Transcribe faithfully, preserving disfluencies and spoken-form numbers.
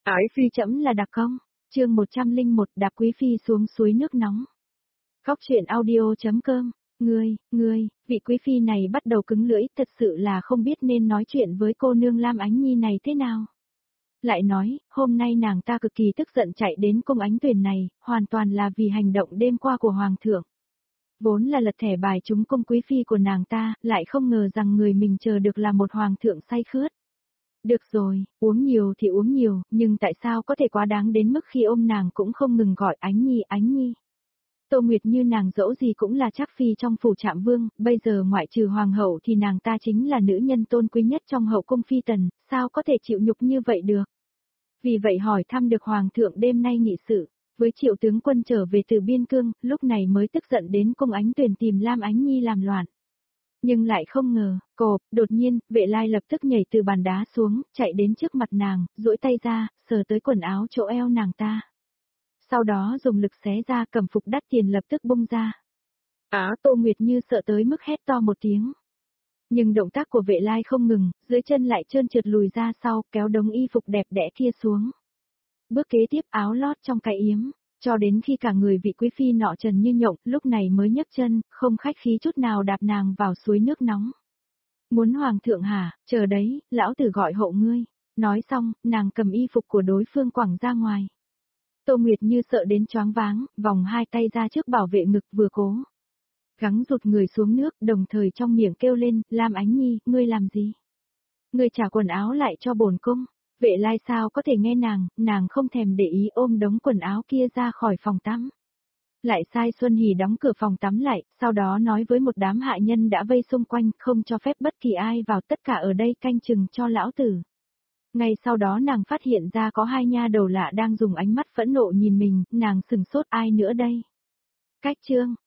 Ái phi trẫm là đặc công, chương một trăm lẻ một đạp quý phi xuống suối nước nóng. Khóc chuyện audio chấm com, ngươi, ngươi, vị quý phi này bắt đầu cứng lưỡi, thật sự là không biết nên nói chuyện với cô nương Lam Ánh Nhi này thế nào. Lại nói, hôm nay nàng ta cực kỳ tức giận chạy đến cung Ánh Tuyền này, hoàn toàn là vì hành động đêm qua của Hoàng thượng. Vốn là lật thẻ bài trúng cung quý phi của nàng ta, lại không ngờ rằng người mình chờ được là một Hoàng thượng say khướt. Được rồi, uống nhiều thì uống nhiều, nhưng tại sao có thể quá đáng đến mức khi ôm nàng cũng không ngừng gọi Ánh Nhi, Ánh Nhi. Tô Nguyệt như nàng dẫu gì cũng là trác phi trong phủ Trạm Vương, bây giờ ngoại trừ hoàng hậu thì nàng ta chính là nữ nhân tôn quý nhất trong hậu cung phi tần, sao có thể chịu nhục như vậy được. Vì vậy hỏi thăm được hoàng thượng đêm nay nghị sự, với Triệu tướng quân trở về từ biên cương, lúc này mới tức giận đến cung Ánh Tuyền tìm Lam Ánh Nhi làm loạn. Nhưng lại không ngờ, cộp, đột nhiên, Vệ Lai lập tức nhảy từ bàn đá xuống, chạy đến trước mặt nàng, duỗi tay ra, sờ tới quần áo chỗ eo nàng ta. Sau đó dùng lực xé ra cẩm phục đắt tiền lập tức bung ra. Á Tô Nguyệt như sợ tới mức hét to một tiếng. Nhưng động tác của Vệ Lai không ngừng, dưới chân lại trơn trượt lùi ra sau, kéo đống y phục đẹp đẽ kia xuống. Bước kế tiếp áo lót trong cái yếm. Cho đến khi cả người vị quý phi nọ trần như nhộng, lúc này mới nhấc chân, không khách khí chút nào đạp nàng vào suối nước nóng. Muốn hoàng thượng hả, chờ đấy, lão tử gọi hộ ngươi. Nói xong, nàng cầm y phục của đối phương quẳng ra ngoài. Tô Nguyệt như sợ đến choáng váng, vòng hai tay ra trước bảo vệ ngực vừa cố gắng rụt người xuống nước, đồng thời trong miệng kêu lên, Lam Ánh Nhi, ngươi làm gì? Ngươi trả quần áo lại cho bổn cung. Vệ Lai sao có thể nghe nàng, nàng không thèm để ý ôm đống quần áo kia ra khỏi phòng tắm. Lại sai Xuân Hỷ đóng cửa phòng tắm lại, sau đó nói với một đám hạ nhân đã vây xung quanh, không cho phép bất kỳ ai vào, tất cả ở đây canh chừng cho lão tử. Ngay sau đó nàng phát hiện ra có hai nha đầu lạ đang dùng ánh mắt phẫn nộ nhìn mình, nàng sừng sốt ai nữa đây. Cách chương,